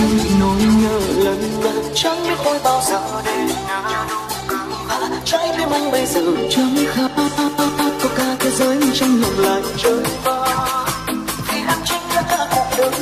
những nỗi nhớ lần là chẳng biết tôi bao giờ để ngờ đủ cứng và trái tim anh bây giờ chẳng khác có cả thế giới trong lòng lại chơi vơi vì em chính là cả cuộc đời.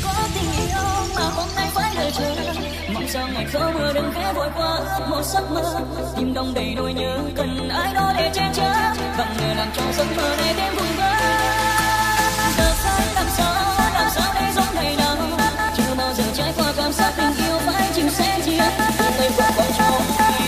có tình yêu mà hôm nay phải đợi chờ, mong sao ngày không mưa đừng khẽ vội qua ước một giấc mơ, tim đong đầy nỗi nhớ cần ai đó để che chở, bằng người làm cho giấc mơ này thêm vui vơ. Giờ phải làm sao để giống ngày nào, chưa bao giờ trải qua cảm giác tình yêu phải chịu sẻ chia, người vượt qua trâu.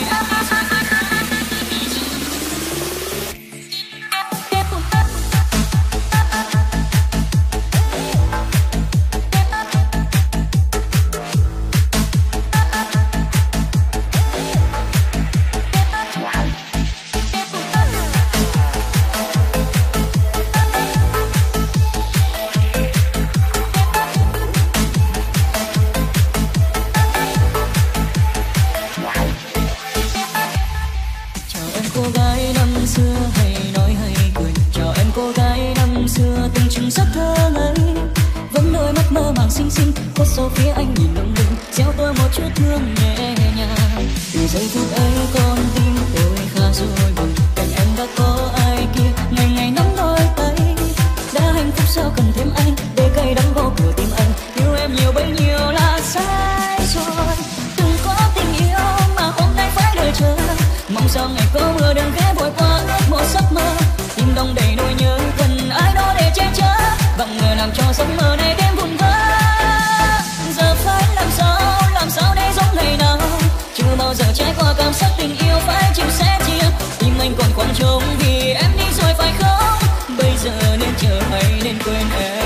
Rất thơ ngây vẫn đôi mắt mơ màng xinh xinh, khuất sau phía anh nhìn lung linh, gieo tôi một chút thương nhẹ nhàng. Từ giây phút ấy con tim tôi khá rồi buồn, cạnh em đã có ai kia ngày ngày nắm đôi tay. Đã hạnh phúc sao cần thêm anh để cay đắng vô cửa tim anh, yêu em nhiều bấy nhiêu là sai rồi. Từng có tình yêu mà hôm nay phải đợi chờ, mong sao ngày có mưa đừng ghé vội qua ước một giấc mơ, tim đong đầy nỗi nhớ cần ai đó để che chở, bằng người làm cho giấc mơ này thêm vun vỡ. Giờ phải làm sao để giống ngày nào, chưa bao giờ trải qua cảm giác tình yêu phải chịu sẻ chia, tim anh còn khoảng trống vì em đi rồi phải không, bây giờ nên chờ hay nên quên em.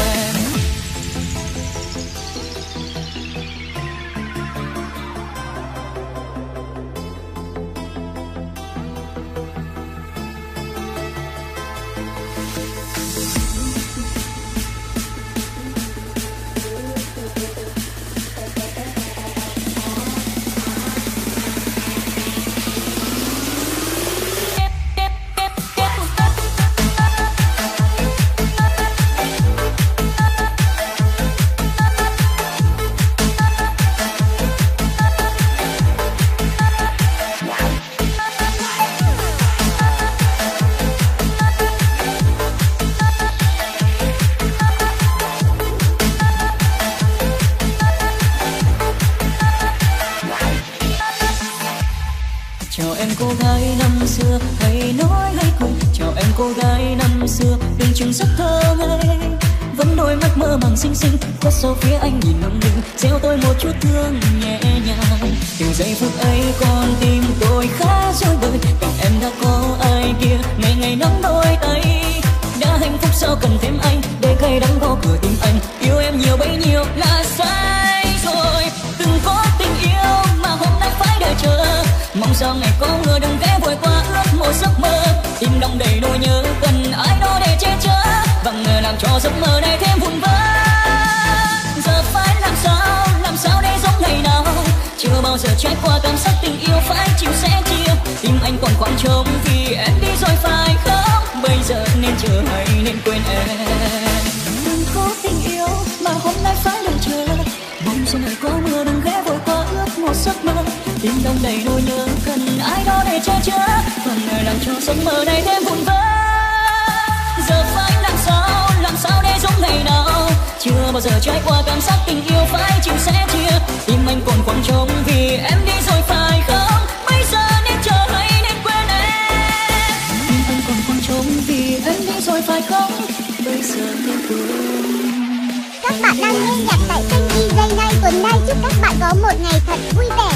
Chào em cô gái năm xưa, hay nói hay cười. Chào em cô gái năm xưa, đường trường rất thơ ngây. Vẫn đôi mắt mơ màng xinh xinh, khuất sau phía anh nhìn lung linh, gieo tôi một chút thương nhẹ nhàng. Từ giây phút ấy con tim tôi khá rối bời, cạnh em đã có ai kia ngày ngày nắm đôi tay. Đã hạnh phúc sao cần thêm anh để cay đắng gõ cửa tim anh, yêu em nhiều bấy nhiêu là sai rồi. Từng có tình yêu mà hôm nay phải đợi chờ, mong sao ngày có mưa đừng ghé vội qua ước một giấc mơ, tim đong đầy nỗi nhớ cần ai đó để che chở, bằng người làm cho giấc mơ này thêm vun vỡ. Giờ phải làm sao để giống ngày nào, chưa bao giờ trải qua cảm giác tình yêu phải chịu sẻ chia, tim anh còn khoảng trống vì em đi rồi phải không, bây giờ nên chờ hay nên quên em. Đừng có tình yêu mà hôm nay phải đợi chờ, mong sau ngày có mưa đừng ghé vội qua ước một giấc mơ, tim đong đầy nỗi nhớ cần ai đó để che chở, và người làm cho giấc mơ này thêm vun vỡ. Giờ phải làm sao để giống ngày nào, chưa bao giờ trải qua cảm giác tình yêu phải chịu sẻ chia, tim anh còn khoảng trống vì em đi rồi phải không, bây giờ nên chờ hay nên quên em. Tim anh còn khoảng trống vì em đi rồi phải không, bây giờ nên quên. Các bạn đang nghe nhạc tại kênh DJ Nay Tuần Nay, chúc các bạn có một ngày thật vui vẻ.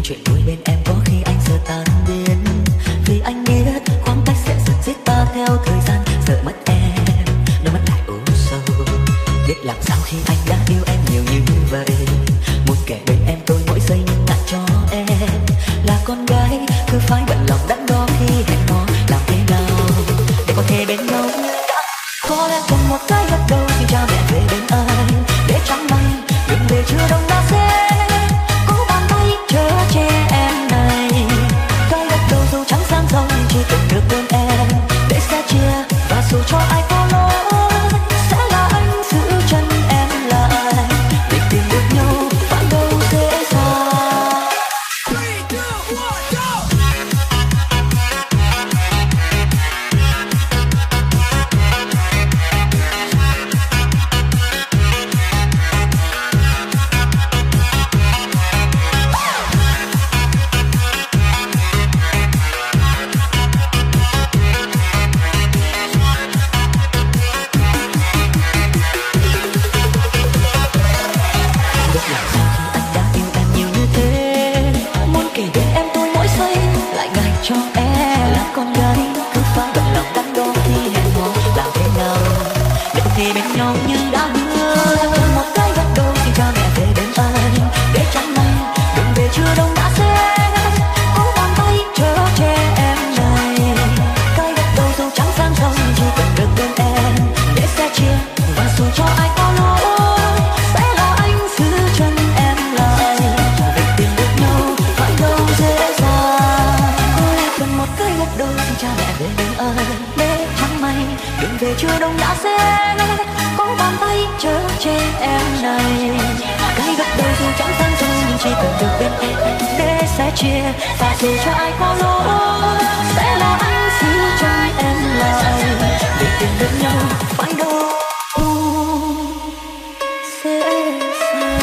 chuyện vui bên em có khi anh giờ tan biến, vì anh biết khoảng cách sẽ dần giết ta theo thời gian. Sợ mất em, đôi mắt lại u sầu, biết làm sao khi anh đã yêu em nhiều như vậy. Muốn kể bên em tôi mỗi giây nhưng ngại cho em là con gái, cứ phải bận lòng đắn đo khi hẹn hò. Làm thế nào để có thể bên nhau như đã? Có lẽ cần một cái gật đầu xin cha mẹ về bên anh, để chẳng may đừng về chưa đông đã sẽ cố bàn tay chở che em này. Cái gật đầu dù chẳng sang dòng chỉ cần được bên em, để sẽ chia và dù cho ai có lỗi sẽ là anh giữ chân em lại. Để tìm được nhau phải đâu dễ dàng. 3, 2, 1, go! Cho em là con gái cứ phải bận lòng đắn đo khi hẹn hò. Làm thế nào để có thể bên nhau như đã hứa? Một cái gật đầu xin cha mẹ về bên anh, để chẳng may đừng về chưa đông đã sẽ cố bàn tay chở che em này. Cái gật đầu dù chẳng sang dòng chỉ cần được bên em, để sẽ chia và dù cho ai có lỗi sẽ là anh giữ chân em lại. Việc tìm được nhau phải đâu dễ dàng. Cần một cái gật đầu xin cha mẹ về bên anh, để chẳng may đừng về chưa đông đã sẽ có bàn tay chở che em này. Cái gật đầu dù chẳng sang dòng nhưng chỉ cần được bên em, để sẽ chia và dù cho ai có lỗi sẽ là anh giữ chân em lại. Để tìm được nhau phải đâu dễ dàng.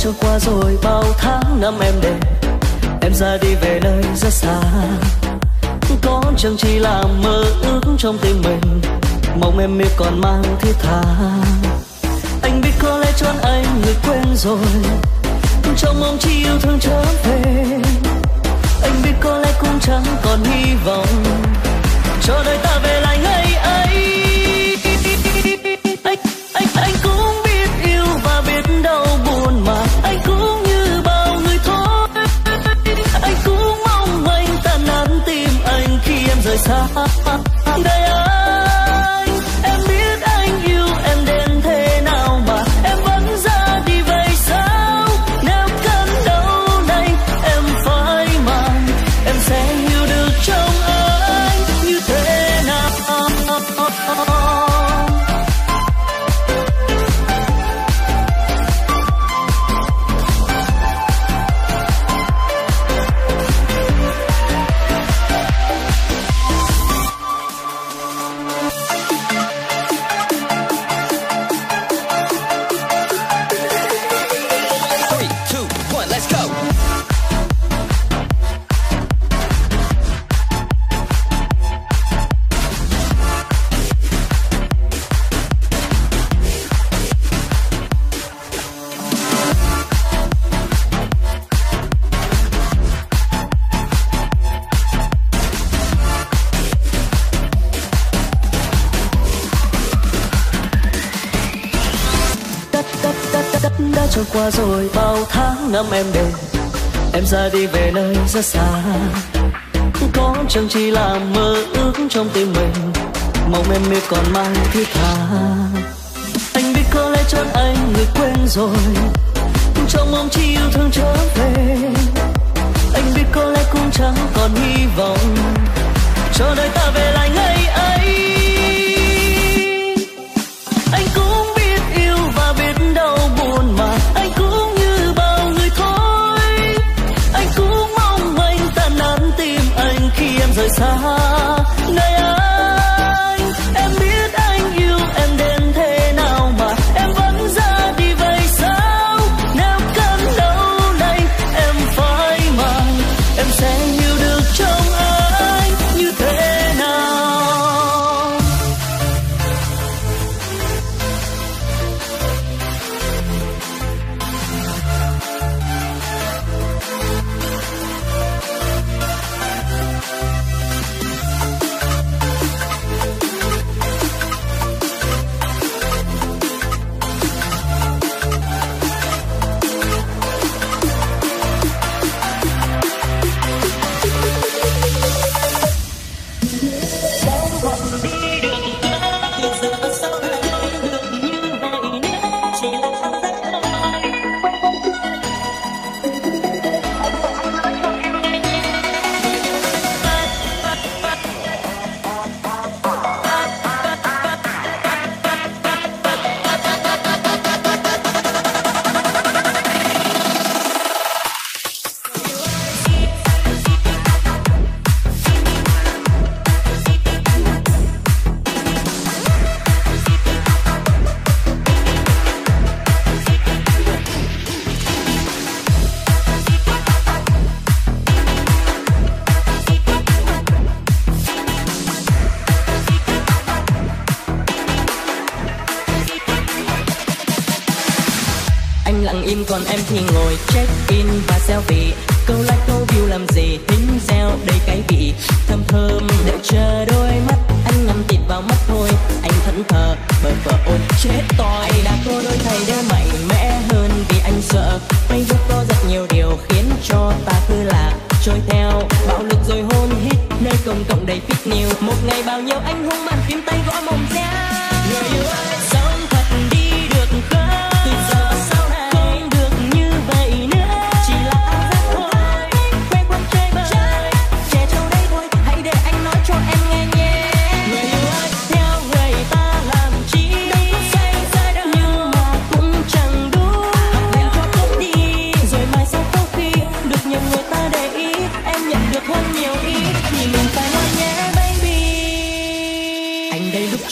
trôi qua rồi bao tháng năm em để em ra đi về nơi rất xa. Có chẳng chỉ là mơ ước trong tim mình, mong em yêu còn mang thiết tha. Anh biết có lẽ chọn anh người quên rồi, trong mong chỉ yêu thương trở về. Anh biết có lẽ cũng chẳng còn hy vọng cho đời ta về lại ngày ấy. Anh cũng biết yêu và biết đau buồn mà anh cũng như bao người thôi. Anh cũng mong anh tan nát tim anh khi em rời xa. Đời anh, em biết anh yêu em đến thế nào mà em vẫn ra đi vậy sao? Nếu cơn đau này em phải mang, em sẽ hiểu được trong anh như thế nào. Đã trôi qua rồi bao tháng năm em để em ra đi về nơi rất xa. Có chẳng chỉ là mơ ước trong tim mình, mong em yêu còn mang thiết tha. Anh biết có lẽ chọn anh người quên rồi, trong mong chỉ yêu thương trở về. Anh biết có lẽ cũng chẳng còn hy vọng cho đời ta về lại ngày ấy. Anh cũng biết yêu và biết đau buồn mà anh cũng như bao người thôi. Anh cũng mong anh tan nát tim anh khi em rời xa. Này anh, em biết anh yêu em đến thế nào mà em vẫn ra đi vậy sao? Nếu cơn đau này em phải mang, em sẽ hiểu được trong anh như thế nào. Lặng im còn em thì ngồi check in và selfie. Câu like câu view làm gì, tính gieo đầy cái vị thơm thơm đợi chờ đôi mắt. Anh ngắm tịt vào mắt thôi, anh thẫn thờ bờ vờ ôi chết toi. Anh đã có đôi thầy để mạnh mẽ hơn vì anh sợ Facebook có rất nhiều điều khiến cho ta cứ lạc trôi theo bạo lực rồi hôn hít nơi công cộng đầy fake news. Một ngày bao nhiêu anh hung bàn phím tay gõ mồm ra. Người yêu ơi sống thật đi được không? Từ giờ sau này không được như vậy nữa, chỉ là ảo giác thôi. Quay quanh chơi bời trẻ trâu đây thôi, hãy để anh nói cho em nghe nhé. Người yêu ơi theo người ta làm chi, đâu có say đâu nhưng mà cũng chẳng đủ. Em cho tốt đi rồi mai sau có khi được nhiều người ta để ý, em nhận được hơn nhiều ý thì mình phải nói nhé baby. Anh đây lúc trước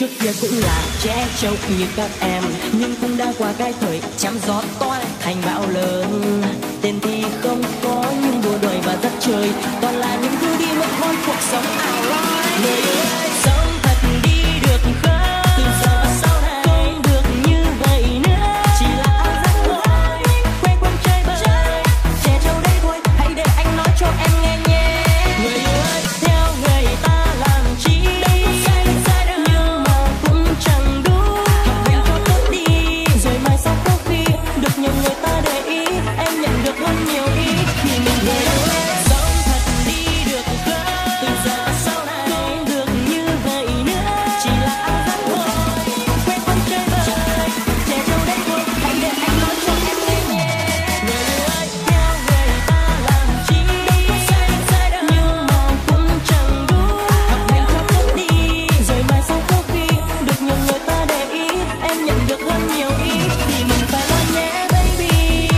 trước kia cũng là trẻ trâu như các em, nhưng cũng đã qua cái thời chăm gió to thành bão lớn. Tên thì không có nhưng đùa đời và rất chơi, toàn là những thứ đi mất con cuộc sống ảo loi. Người ơi sống thật đi được không? Từ giờ sau này không được như vậy nữa, chỉ là ảo giác thôi. Quên quên chơi bời, trẻ trâu đây thôi, hãy để anh nói cho em nghe nhé. Người ơi theo người ta làm chi, nhưng mà cũng chẳng đủ. Học hành cho tốt đi, rồi mai sau có khi được nhiều người ta để ý, em nhận được hơn nhiều ý thì mình về đâu. Sống thật đi được không? Từ giờ sau này không được như vậy nữa, chỉ là ảo giác thôi. Quên quên chơi bời, trẻ trâu đấy thôi, hãy để anh nói cho em nghe nhé. Người ơi theo người ta làm chi, nhưng mà cũng chẳng đủ. Học hành cho tốt đi, rồi mai sau có khi được nhiều người ta để ý, em nhận được hơn nhiều ý thì mình phải lo nhé baby.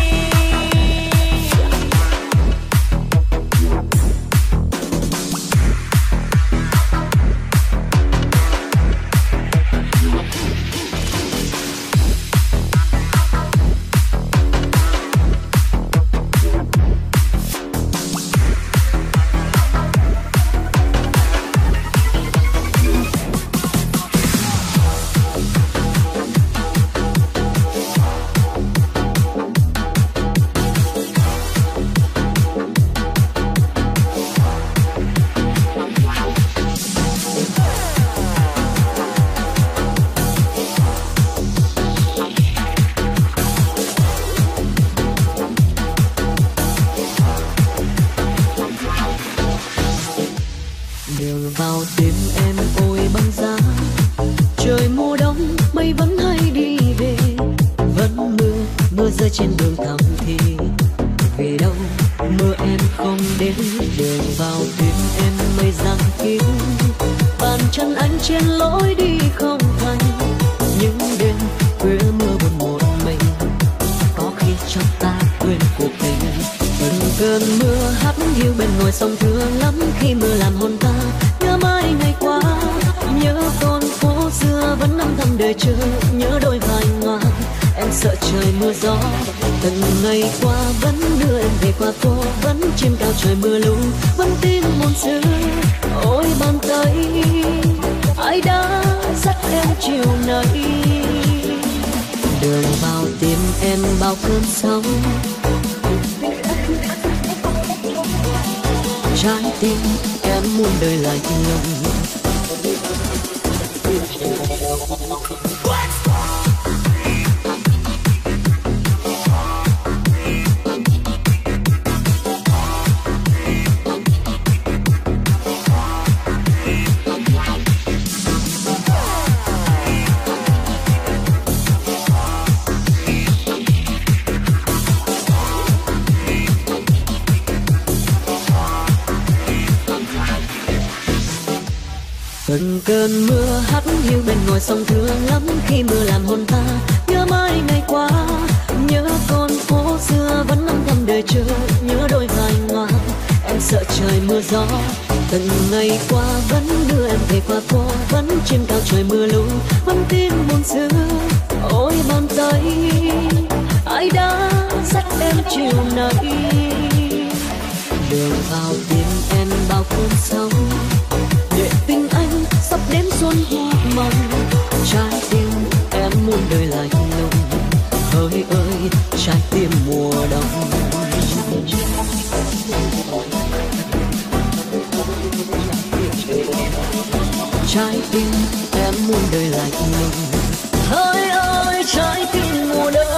Đường vào tim em ôi băng giá, trời mùa đông mây vẫn hay đi về, vẫn mưa rơi trên đường thầm thì vì đâu mưa em không đến. Đường vào tim em mây giăng kín, bàn chân anh trên lối đi không thành. Những đêm khuya mưa buồn một mình, có khi trong ta quên cuộc tình. Từng cơn mưa hắt hiu bên ngoài sông thương lắm, khi mưa làm hồn ta nhớ mãi ngày qua. Nhớ con phố xưa vẫn âm thầm đợi chờ, nhớ đôi vai ngoan em sợ trời mưa gió. Từng ngày qua vẫn đưa em về qua phố, vẫn trên cao trời mưa lũ, vẫn tin muôn xưa. Ôi bàn tay ai đã dắt em chiều nay, đường vào tim em bao cơn sóng. Trái tim em muôn đời lạnh lùng. Từng cơn mưa hắt hiu bên ngoài sông thương lắm, khi mưa làm hồn ta nhớ mãi ngày qua. Nhớ con phố xưa vẫn âm thầm đợi chờ, nhớ đôi vai ngoan em sợ trời mưa gió. Từng ngày qua vẫn đưa em về qua phố, vẫn trên cao trời mưa lũ, vẫn tin muôn xưa. Ôi bàn tay ai đã dắt em chiều nay, đường vào tim em bao cơn sóng. Để tình anh sắp đến xuân hoa mong, trái tim em muôn đời lạnh lùng. Hỡi ơi trái tim mùa đông, trái tim em muôn đời lạnh lùng. Hỡi ơi trái tim mùa đông.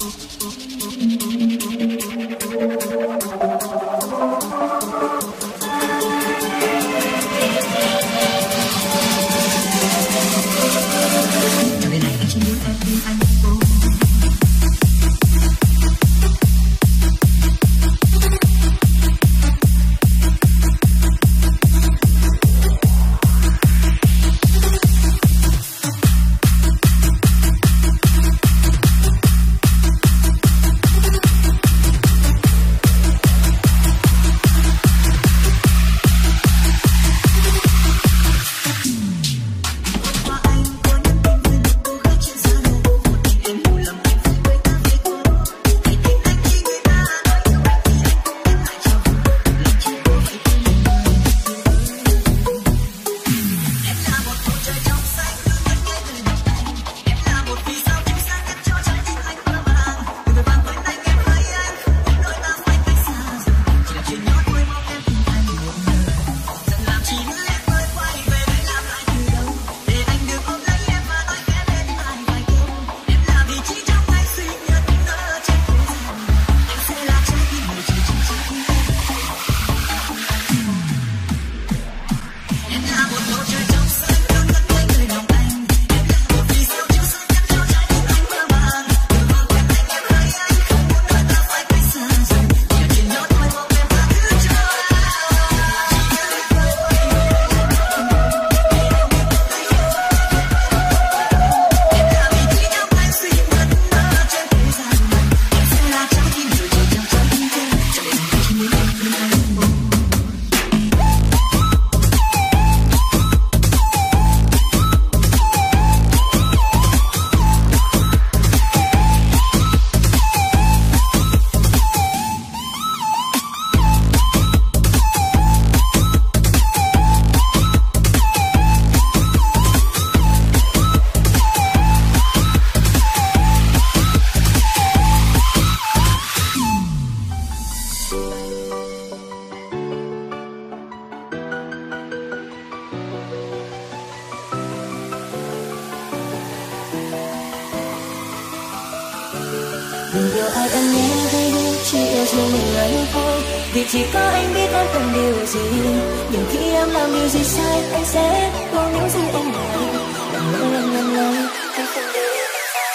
Đừng yêu ai anh nhé hay yêu, chỉ yêu riêng mình anh thôi. Vì chỉ có anh biết em cần điều gì. Nhưng khi em làm điều gì sai, anh sẽ có những gì anh làm. Đừng lỡ lầm lầm anh không để em phải.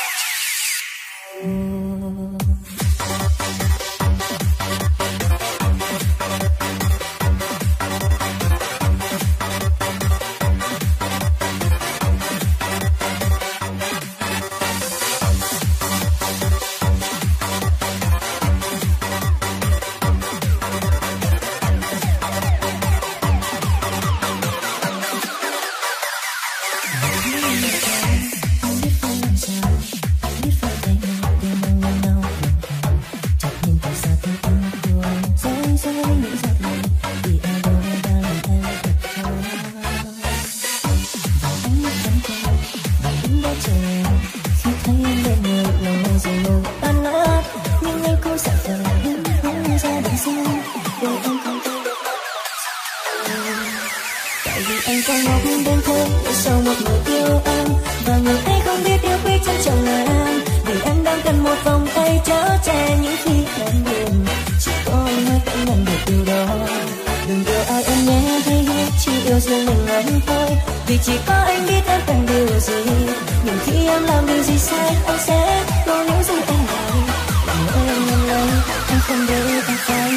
Anh còn ngốc đến thế để sau một người yêu em, và người ấy không biết yêu quý trân trọng em. Vì em đang cần một vòng tay chở che những khi em buồn, chỉ có anh mới cảm nhận được điều đó. Đừng yêu ai em nhé hay yêu, chỉ yêu riêng mình anh thôi. Vì chỉ có anh biết em cần điều gì. Nhưng khi em làm điều gì sai, anh sẽ có những gì anh làm. Đừng lỡ em nhầm lẫn, anh không để em phải.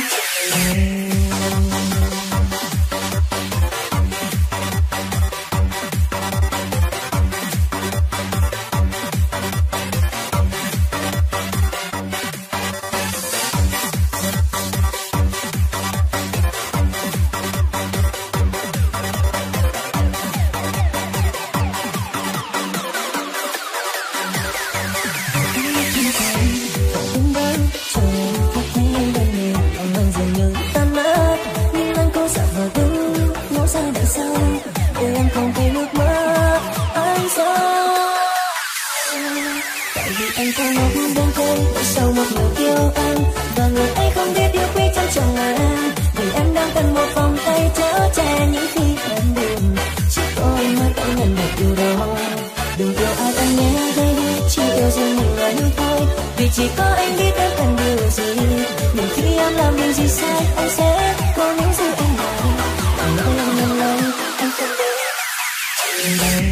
chỉ có anh biết em cần điều gì. Nên khi em làm điều gì sai anh sẽ cố níu giữ em lại. Nỗi lòng nồng lòng anh không để chịu đau.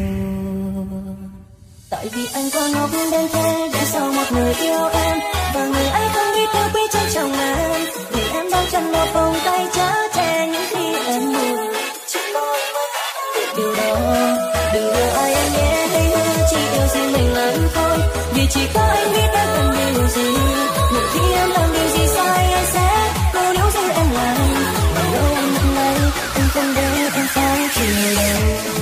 Tại vì anh quá ngốc đến thế để sau một người yêu em, và người ấy không biết theo quy trách chồng em. Vì em đang cần một vòng tay chở che những khi em buồn. Chỉ có anh mới biết điều đó. Đừng đưa ai em nhé, hãy hứa chỉ yêu riêng mình là anh thôi. Vì chỉ có anh biết em cần điều gì. Nên khi em làm điều gì sai anh sẽ cố níu giữ em lại. Và đôi em lúc này anh không để em phải chịu đau.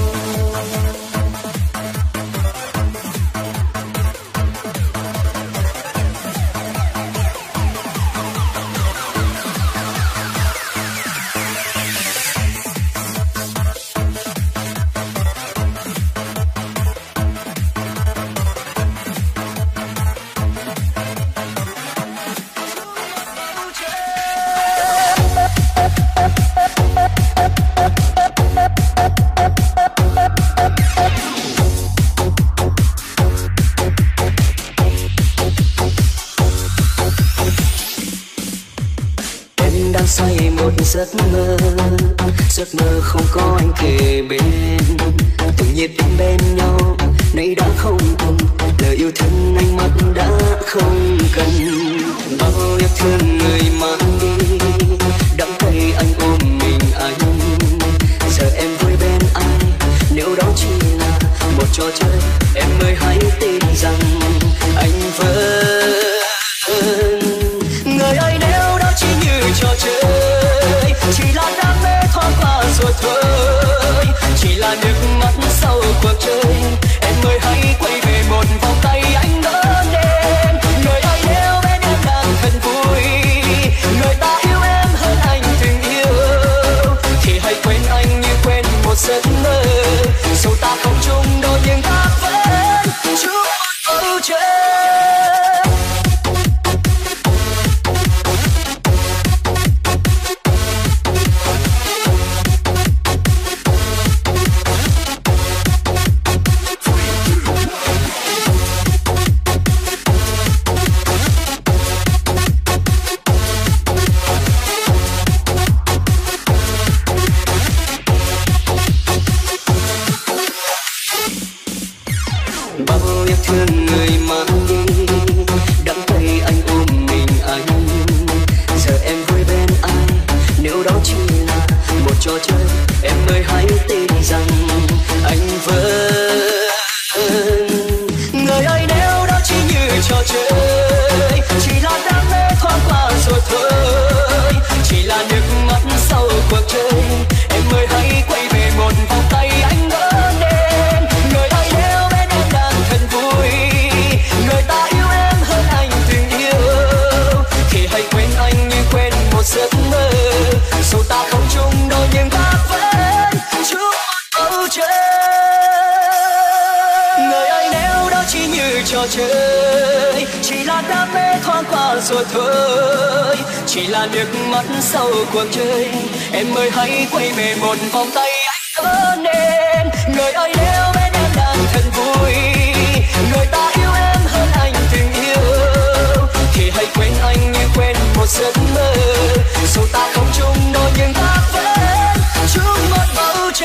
Giấc mơ không có anh kề bên, tự nhiên đến bên nhau nay đã không cùng. Lời yêu thương ánh mắt đã không cần. Bao yêu thương người mang đi, đắng cay anh ôm mình anh. Giờ em vui bên anh, nếu đó chỉ là một trò chơi, em ơi hãy tin rằng anh vẫn. Người ơi nếu đó chỉ như trò chơi, chỉ là đam mê thoáng qua rồi thôi, chỉ là nước mắt sau cuộc chơi. Em ơi hãy quay về một vòng tay anh đỡ đêm. Người ơi nếu bên em đang thật vui, người ta yêu em hơn anh từng yêu, thì hãy quên anh như quên một giấc mơ. Dù ta không chung đôi nhưng ta vẫn chung một bầu trời. Rồi thôi, chỉ là nước mắt sau cuộc chơi. Em ơi hãy quay về một vòng tay anh có nên. Người ơi nếu bên em đang thật vui, người ta yêu em hơn anh từng yêu, thì hãy quên anh như quên một giấc mơ. Dù ta không chung đôi nhưng ta vẫn chung một bầu trời.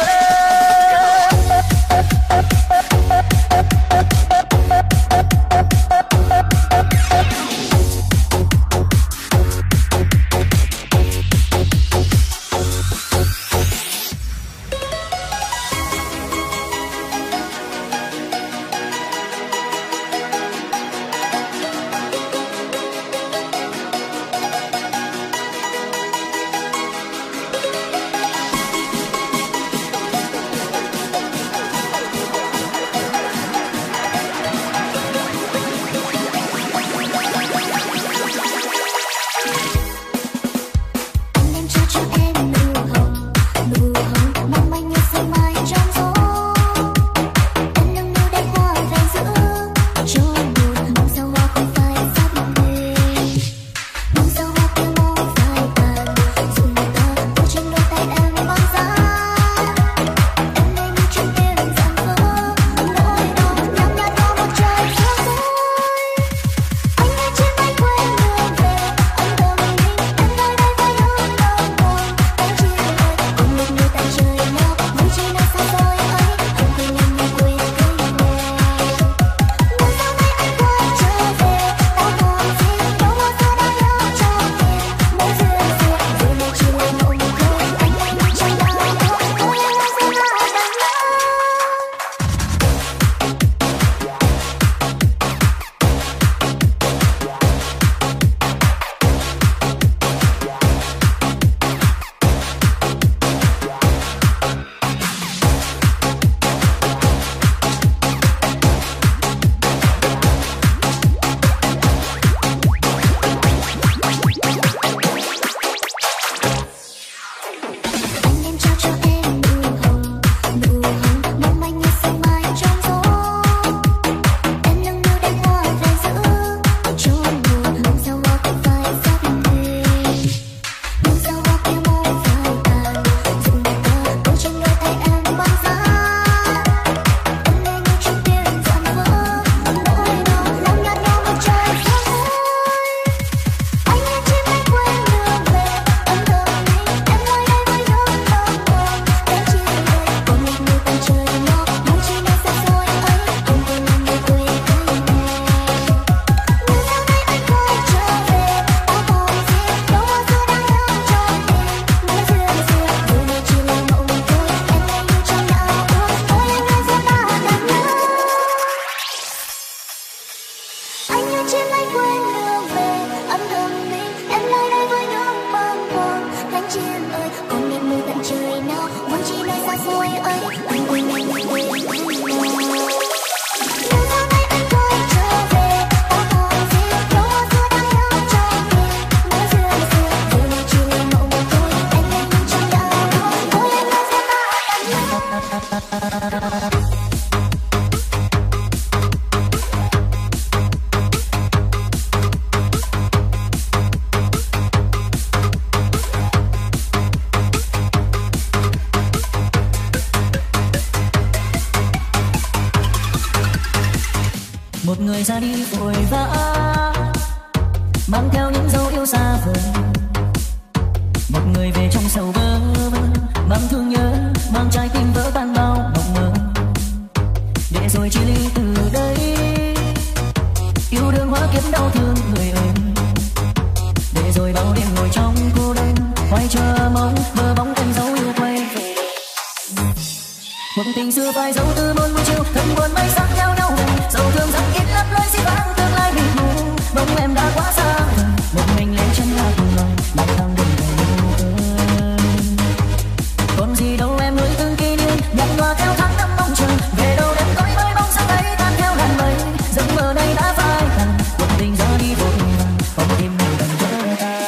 người ra đi vội vã, mang theo những dấu yêu xa vời. Một người về trong sầu vơ vơ, mang thương nhớ, mang trái tim vỡ tan bao mộng mơ. Để rồi chia ly từ đây, yêu đương hóa kiếp đau thương người ơi. Để rồi bao đêm ngồi trong cô đơn, hoài chờ mong mơ bóng em dấu yêu quay về. Một tình xưa phai dấu từ muôn buổi chiều, thân buồn mây sắc theo nhau về. Dẫu thương rằng ít lấp lối xin vắng tương lai bị mù, bóng em đã quá xa vời. Một mình lên chân là cùng lòng, lang thang đường về yêu ơi. Còn gì đâu em nuôi từng kỷ niệm, nhạt nhòa theo tháng năm mong chờ. Về đâu đêm tối với bóng sáng ấy tan theo làn mây, giấc mơ này đã phai tàn. Cuộc tình ra đi vội vàng, con tim này đành vỡ tan.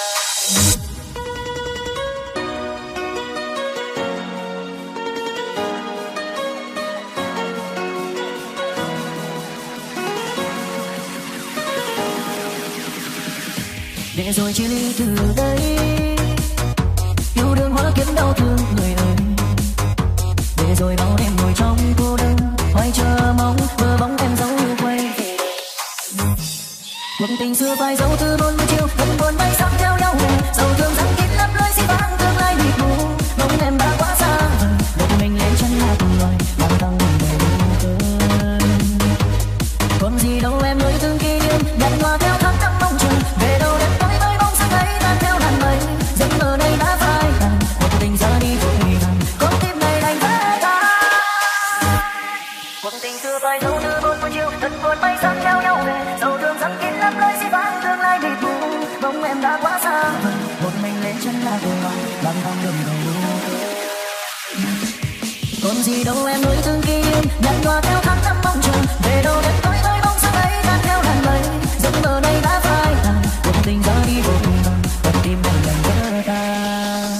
Để rồi chia ly từ đây, yêu đương hóa kiếp đau thương người ơi. Để rồi bao đêm ngồi trong cô đơn, hoài chờ mong mơ bóng em dấu yêu quay về. Một tình xưa phai dấu từ muôn buổi chiều, thân buồn mây sắc theo nhau về. Dẫu thương rằng ít lấp lối xin vắng tương lai bị mù, bóng em đã quá xa vời. Một mình lên chân là cùng loài, lang thang đường về yêu ơi. Còn gì đâu em nuôi từng kỷ niệm, nhạt nhòa theo tháng năm mong chờ. Về đâu đêm tối với bóng sáng ấy tan theo làn mây, giấc mơ này đã phai tàn. Cuộc tình ra đi vội vàng, con tim này đành vỡ tan. Cuộc tình xưa phai dấu từ muôn buổi chiều, thân buồn mây sắc theo nhau về. Dẫu thương rằng kín lấp lối xin vắng tương lai bị mù, bóng em đã quá xa vời. Một mình lên chân là cùng lòng, lang thang đường về yêu ơi. Còn gì đâu em nuôi từng kỷ niệm, nhạt nhòa theo tháng năm mong chờ. Về đâu đêm tối với bóng sáng ấy tan theo làn mây, giấc mơ này đã phai tàn. Cuộc tình ra đi vội vàng, con tim này đành vỡ tan.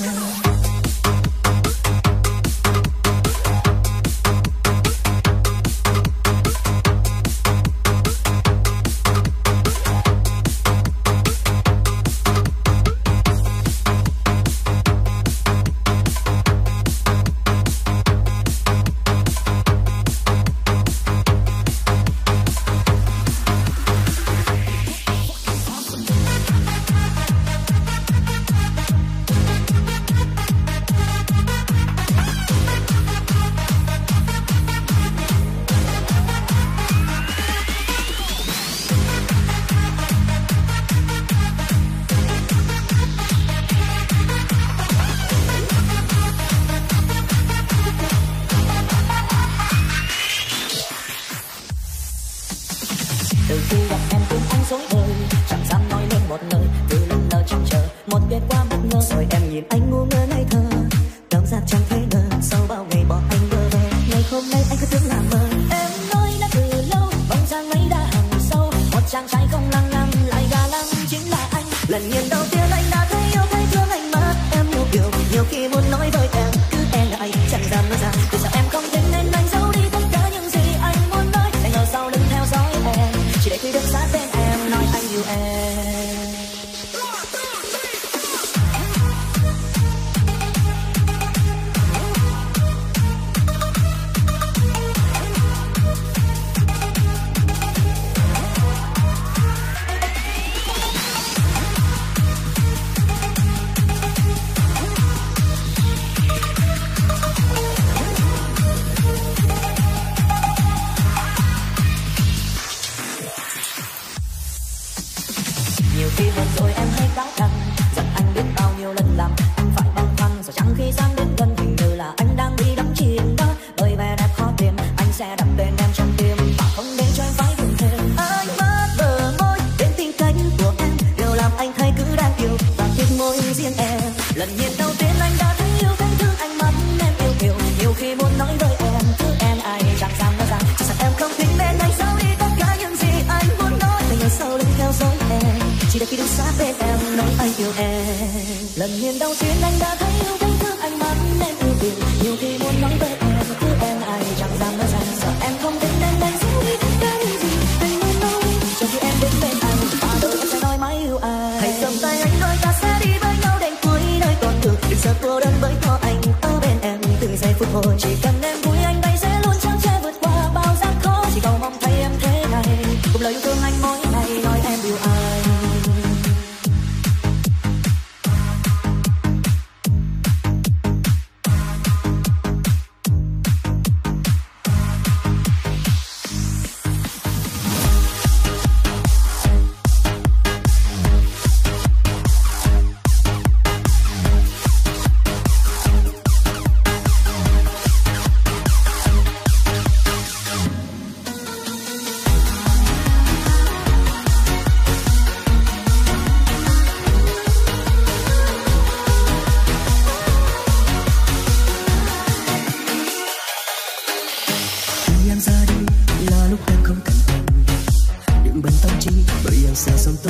Từ khi gặp em tim anh dối bời, chẳng dám nói lên một lời, từ lần lờ chăn chờ một ghé qua bất ngờ. Rồi em nhìn anh ngu ngơ ngây thơ, cảm giác chẳng thấy ngờ. Sau bao ngày bỏ anh bơ vơ, ngày hôm nay anh cứ tưởng là mơ. Em nói đã từ lâu, vòng dáng ấy đã hằng sâu. Một chàng trai không lăng lăng lại ga lăng chính là anh. Lần nhìn đầu tiên anh đã thấy yêu, thấy thương anh mất. Em một điều nhiều khi muốn nói với em, cứ e ngại chẳng dám nói ra. Vì sao em không tin nên anh giấu đi tất cả những gì anh muốn nói. Anh ở sau lưng theo dõi em, chỉ để khi được sát bên em nói anh yêu em. Nhiều khi buồn rồi em hay cáo rằng anh biết bao nhiêu lần làm anh phải băn khoăn. Rồi chẳng khi sang đến gần hình như là anh đang bị đắm chìm đó. Bởi vẻ đẹp khó tìm, anh sẽ đặt tên em trong tim và không để cho em phải buồn thêm. Anh mất bờ môi đến tình cảnh của em, điều làm anh thấy cứ đang yêu và thích môi riêng em. Lần nhìn đầu tiên anh đã thấy yêu, thấy thương anh mắt em yêu kiều. Nhiều khi muốn nói với em, cứ em ai chẳng dám nói ra. Chỉ sợ em không thích nên anh giấu đi tất cả những gì anh muốn nói. Anh ở sau lưng theo dõi em, chỉ để khi đứng sát bên em nói anh yêu em. Lần nhìn đầu tiên anh đã thấy yêu, thấy thương anh mắt em yêu kiều. Nhiều khi muốn nói với em, cứ em ai chẳng dám nói ra. Sợ em không thích nên anh giấu đi tất cả những gì anh muốn nói. Cho khi em đến bên anh, và đôi em sẽ nói mãi yêu ai. Hãy cầm tay anh rồi ta sẽ đi với nhau đến cuối đời còn đường. Đừng sợ cô đơn bởi có anh ở bên em từng giây phút hồi. Chỉ cần em vui anh đây sẽ luôn chở che vượt qua bao gian khó. Chỉ cầu mong thấy em thế này.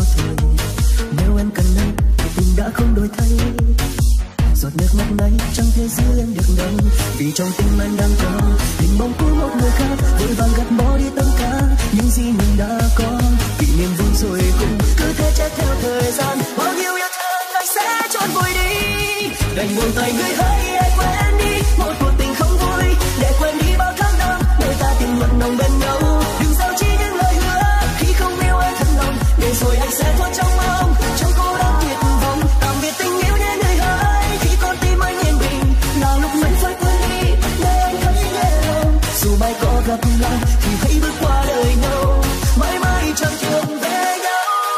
một thời. Nếu em cần anh thì tình đã không đổi thay. Giọt nước mắt này chẳng thể giữ em được đâu, vì trong tim anh đang có hình bóng của một người khác, vội vàng gạt bỏ đi tất cả những gì mình đã có. Vì niềm vui rồi cũng cứ thế chết theo thời gian, bao nhiêu yêu thương anh sẽ trốn vùi đi. Đành buông tay người hỡi hãy quên đi một cuộc tình không vui, để quên đi bao tháng năm đôi ta tìm mặn nồng bên nhau. Đừng giao chi những lời hứa khi không yêu anh thật lòng, để rồi anh sẽ thoát trong mong trong cô đơn tuyệt vọng. Tạm biệt tình yêu nhé người hỡi, khi con tim anh yên bình là lúc mình phải quên đi để anh thấy nhẹ lòng. Dù mai có gặp lại thì hãy bước qua đời nhau, mãi mãi chẳng thương về nhau.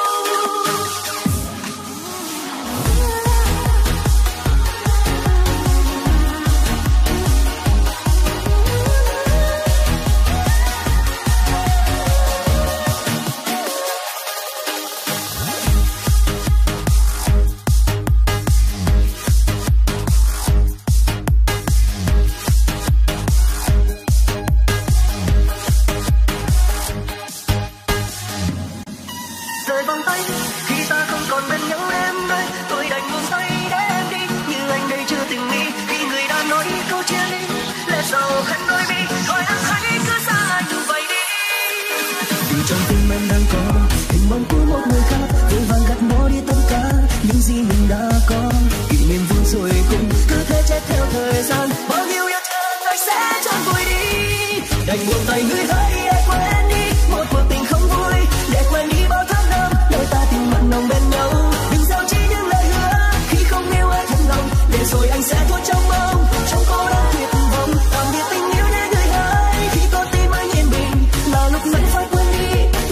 Trong tim em đang có hình bóng của một người khác, vội vàng gạt bỏ đi tất cả những gì mình đã có. Vì niềm vui rồi cũng cứ thế chết theo thời gian, bao nhiêu yêu thương anh sẽ trốn vùi đi. Đành buông tay người hỡi hãy quên đi một cuộc tình không vui, để quên đi bao tháng năm đôi ta tìm mặn nồng bên nhau. Đừng giao chi những lời hứa khi không yêu ai thật lòng, để rồi anh sẽ thoát trong mong trong cô đơn tuyệt vọng. Tạm biệt tình yêu nhé người hỡi, khi con tim anh yên bình là lúc mình phải quên đi.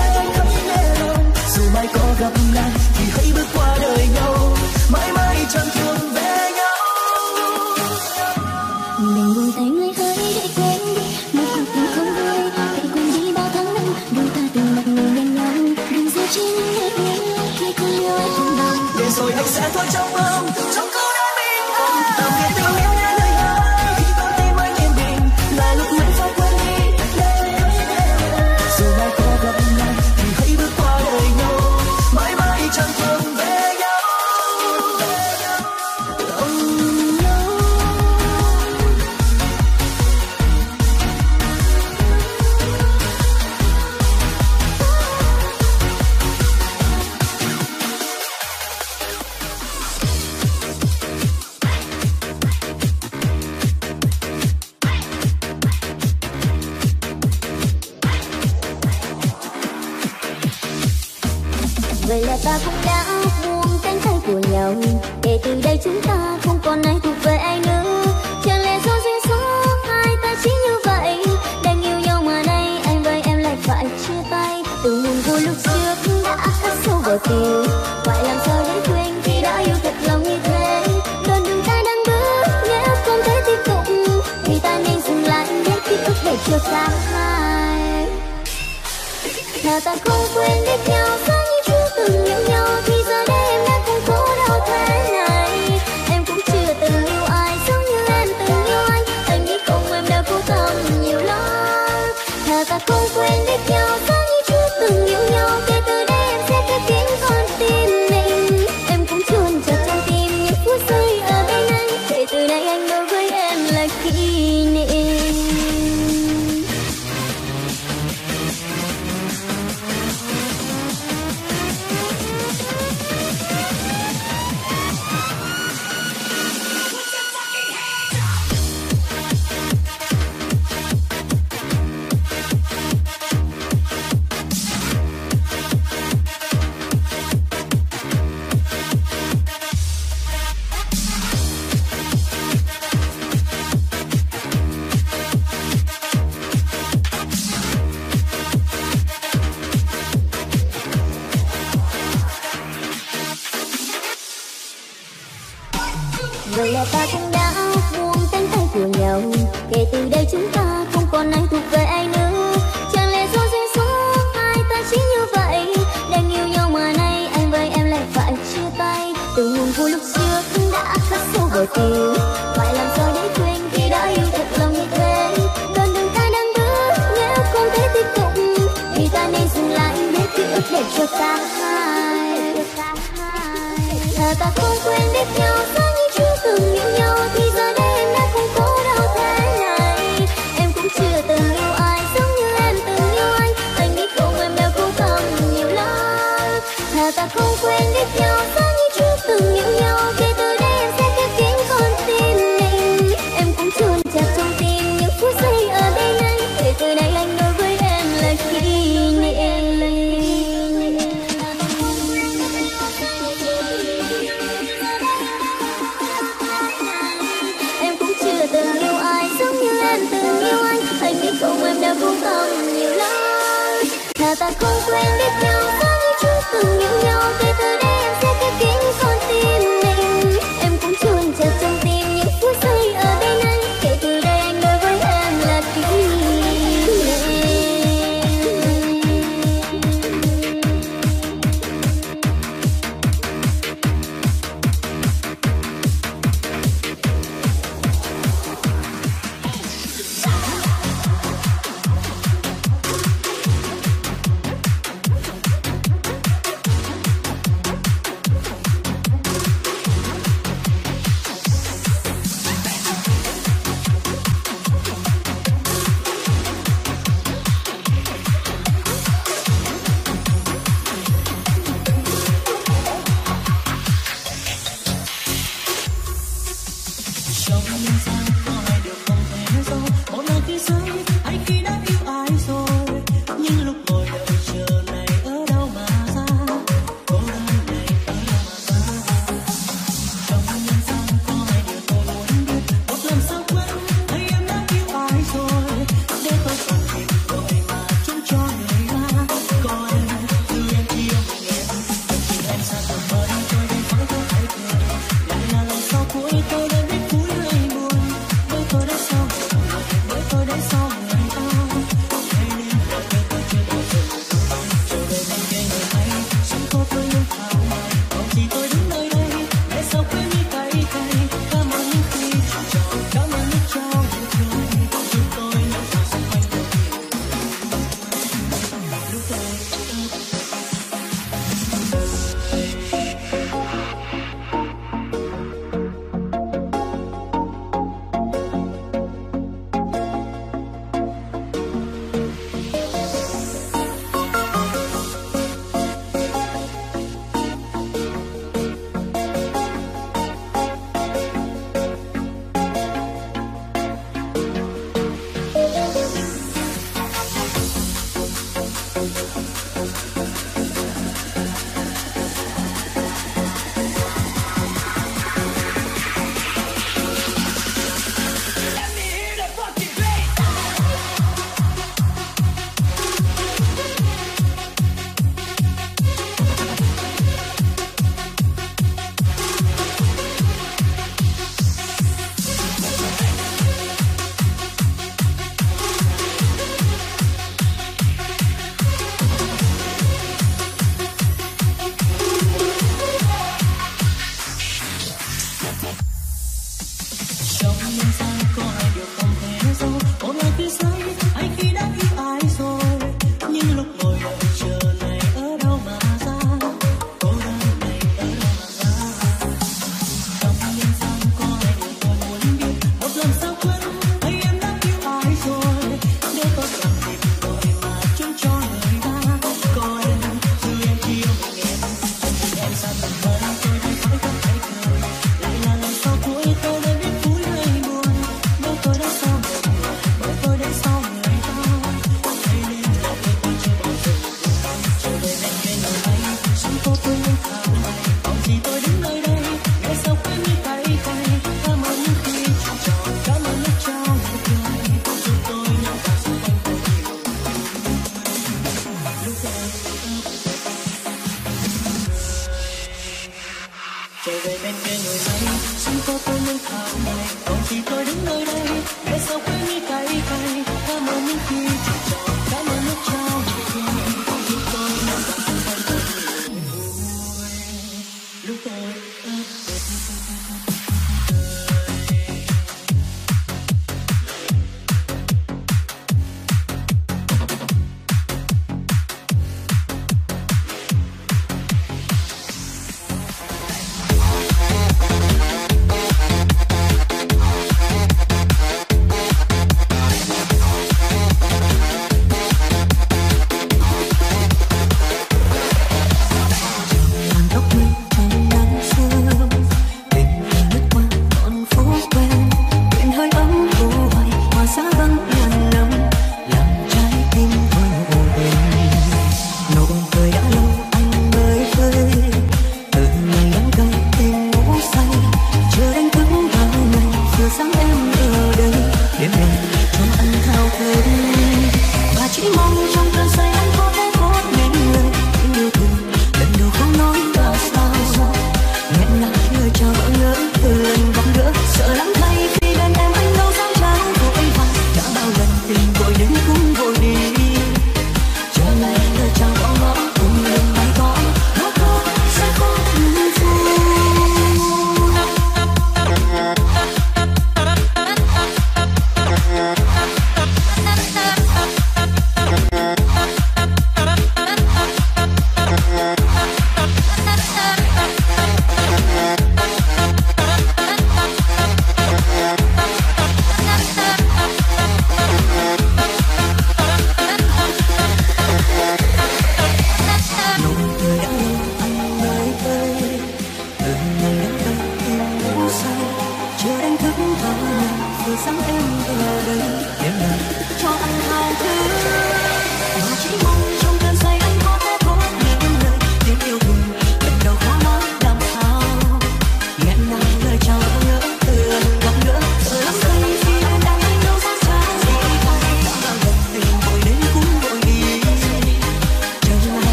Dù mai có gặp lại thì hãy bước qua đời nhau, mãi mãi chẳng thương về nhau. Mình buông tay người hỡi để quên đi một cuộc tình không vui, để quên đi bao tháng năm đôi ta từng mặt người bên nhau. Đừng giấu chi những lời hứa khi không yêu ai thật lòng, để rồi anh sẽ thoát trong mong trong cô đơn bình an. Tạm biệt tình yêu nhé người hỡi, khi con tim anh yên bình là lúc mình phải quên đi. Dù mai có gặp lại thì hãy bước qua đời nhau, mãi mãi chẳng thương về nhau. vậy là ta cũng đã buông cánh tay của nhau, kể từ đây chúng ta không còn ai thuộc về ai nữa. Chẳng lẽ do duyên số hai ta chỉ như vậy, đang yêu nhau mà nay anh với em lại phải chia tay. Từ niềm vui lúc trước đã khắc sâu vào tim, phải làm sao để quên khi đã yêu thật lòng như thế. Đoạn đường ta đang bước nếu không thể tiếp tục thì ta nên dừng lại để ký ức để cho ta hai. Thà ta không quên biết nhau sao như chưa từng yêu nhau, thì giờ đây em đã không khổ đau thế này. Em cũng chưa từng yêu ai giống như em từng yêu anh nghĩ không em đã cố tâm nhiều lắm. Thà ta không quên biết nhau sao như chưa từng yêu nhau, kể từ đây em sẽ cất tiếng con tim mình. Em cũng chôn chặt trong tim những phút giây ở bên anh, kể từ nay anh đối với em là kỷ niệm. Vậy là ta cũng đã buông cánh tay của nhau, kể từ đây chúng ta không còn ai thuộc về ai nữa. Chẳng lẽ do duyên số hai ta chỉ như vậy, đang yêu nhau mà nay anh với em lại phải chia tay. Từ niềm vui lúc trước đã khắc sâu vào tim, phải làm sao để quên khi đã yêu thật lòng như thế. Đoạn đường ta đang bước nếu không thể tiếp tục thì ta nên dừng lại để ký ức để cho ta hai. Thà ta không quen biết nhau giống như chưa từng yêu nhau, thì giờ đây em đã không có đau thế này. Em cũng chưa từng yêu ai giống như em từng yêu anh biết không em đã cố gắng nhiều lắm. Thà ta không quen biết nhau giống như chưa từng yêu nhau, kể từ đây em sẽ khép kín con tim mình. Em cũng chôn chặt trong tim những phút giây ở bên anh, kể từ đây anh đối với em là kỷ niệm. Không em đã cố gắng nhiều lắm. Thà ta không quen biết nhau giống như chưa từng yêu nhau, kể từ đây em sẽ khép kín con tim mình. Em cũng chôn chặt trong tim những phút giây ở bên anh, kể từ đây anh đối với em là kỷ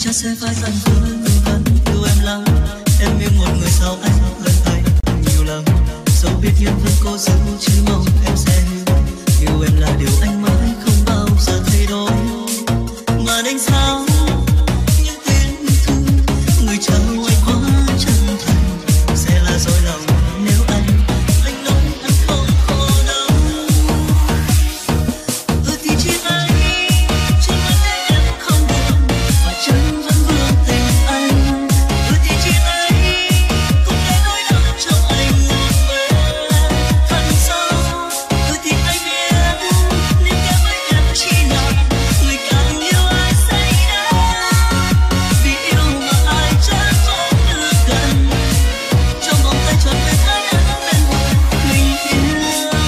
chắc sẽ phải dần vẫn yêu em lắm. Em yêu một người sau anh lần thấy nhiều lần, dẫu biết nhân vẫn cố giữ chỉ mong em sẽ hiểu. Yêu em là điều anh mãi không bao giờ thay đổi. Mà anh sao những tiếng thương người chờ anh quá chân thành sẽ là dối lòng nếu anh nói anh không khổ đâu. Thì chỉ thấy trên mắt em không buồn và chân vẫn vương tình anh. Thì chỉ thấy cũng để nỗi đau cho anh một bên thật sâu. Thì anh biết nếu kém với em chỉ là người càng yêu ai say đắm. Vì yêu mà ai chẳng có được gần, trong vòng tay trọn vẹn ai đã bên mình yêu.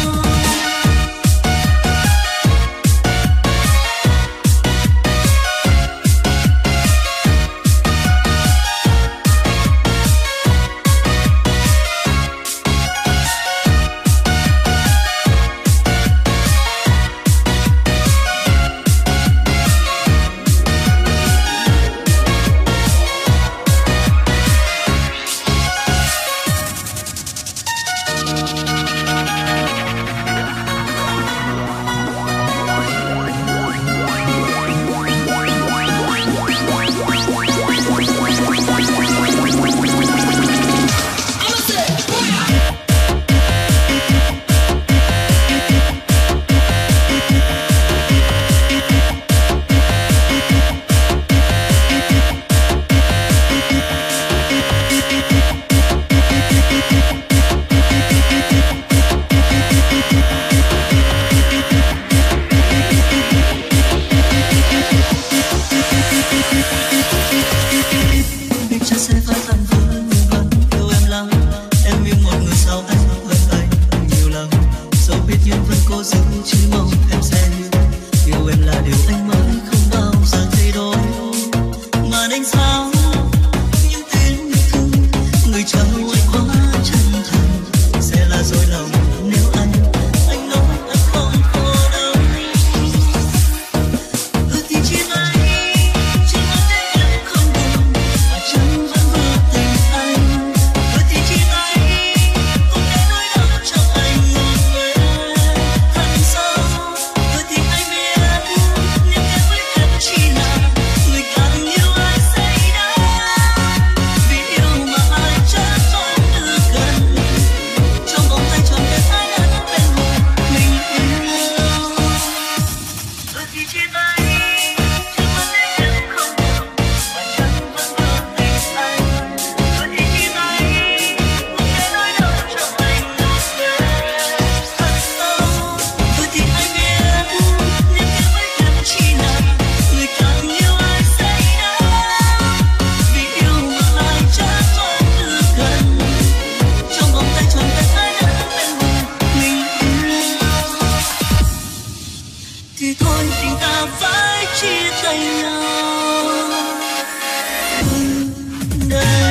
Biết chắc sẽ phải dần vẫn yêu em lắm. Em yêu một người sau anh lần thấy nhiều lần, dẫu biết nhân vẫn cố giữ chỉ mong em sẽ hiểu. Yêu em là điều anh mãi không bao giờ thay đổi. Mà anh sao những tiếng thương người chờ anh quá chân thành sẽ là dối lòng nếu anh nói anh không khổ đâu. Thì chỉ thấy trên mắt em không buồn và chân vẫn vương tình anh. Thì chỉ thấy cũng để nỗi đau cho anh một bên thật sâu. Thì anh biết nếu kém với em chỉ là người càng yêu ai say đắm. Vì yêu mà ai chẳng có được gần, trong vòng tay trọn vẹn ai đã bên mình yêu. Thì chỉ thấy trên mắt em không buồn và chân vẫn vương tình anh. Thì chỉ thấy cũng để nỗi đau cho anh một bên thật sâu. Thì anh biết nếu kém với em chỉ là người càng yêu ai say đắm. Vì yêu mà ai chẳng có được gần, trong vòng tay trọn vẹn ai đã bên mình yêu. Thì thôi tình ta phải chia tay nhau đây.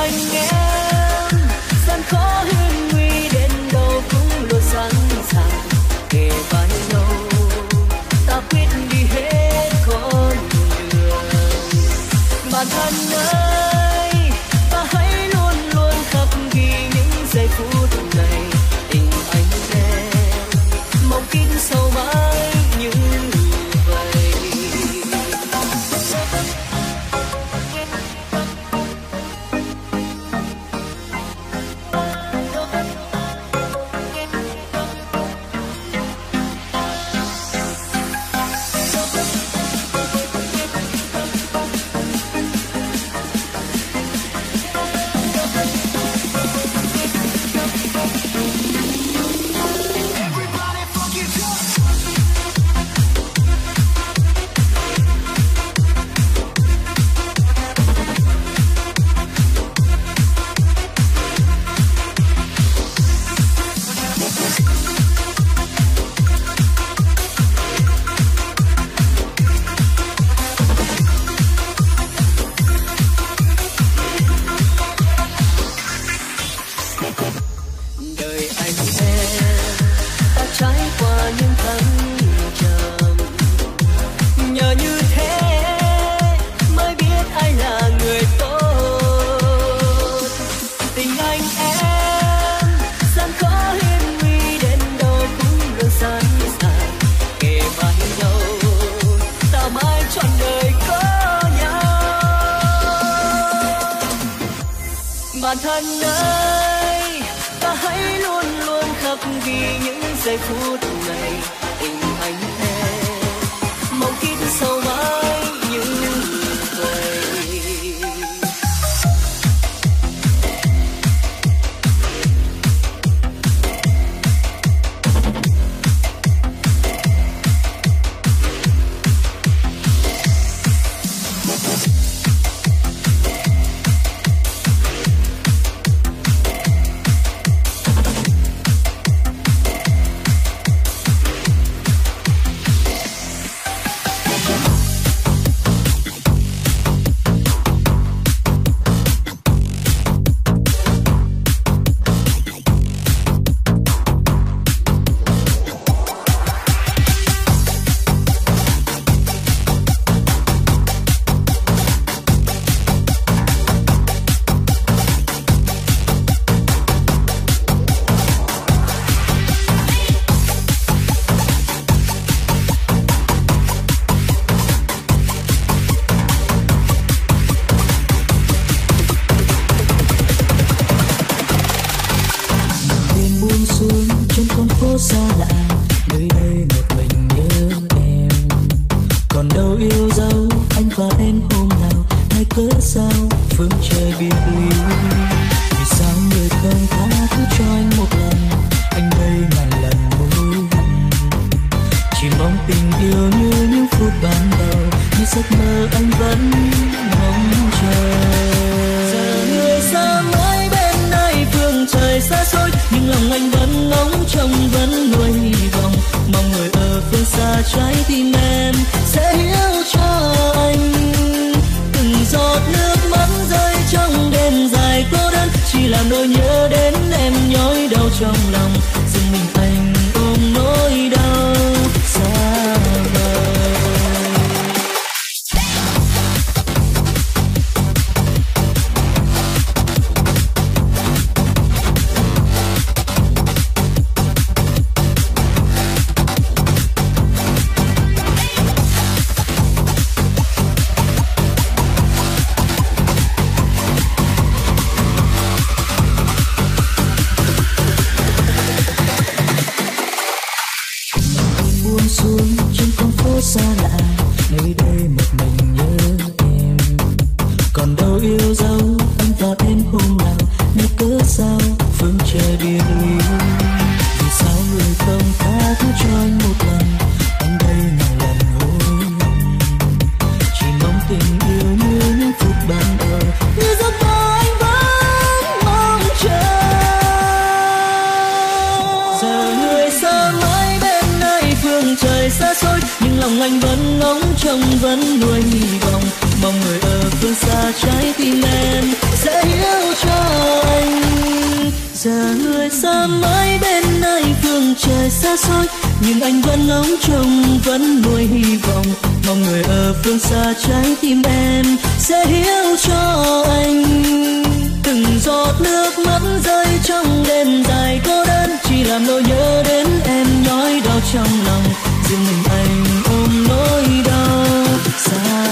anh em. Gian khó hiên nguy đến đâu cũng luôn sẵn sàng kề vai nhau, ta quyết đi hết con đường. Bạn thân ơi, ta hãy luôn luôn khắc ghi những giây phút này. Tình anh em mong kín sâu mãi như vậy. Đời anh em ta trải qua những thăng trầm, nhờ như thế mới biết ai là người tốt. Tình anh em gian khó hiên nguy đến đâu cũng luôn sẵn sàng kề vai nhau, ta mãi trọn đời có nhau. Bạn thân ơi, ta hãy luôn luôn khắc ghi những giây phút này. Tình anh em mong kín sâu mãi như vậy. lòng anh vẫn ngóng trông vẫn nuôi hy vọng, mong người ở phương xa trái tim em sẽ hiểu giờ người xa mãi bên nơi phương trời xa xôi, nhưng anh vẫn ngóng trông vẫn nuôi hy vọng, mong người ở phương xa trái tim em sẽ hiểu cho anh. Từng giọt nước mắt rơi trong đêm dài cô đơn, chỉ làm nỗi nhớ đến em nhói đau trong lòng, riêng mình anh ôm nỗi đau xa.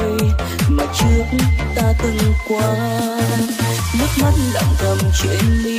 ta từng qua, nước mắt lặng thầm trên mi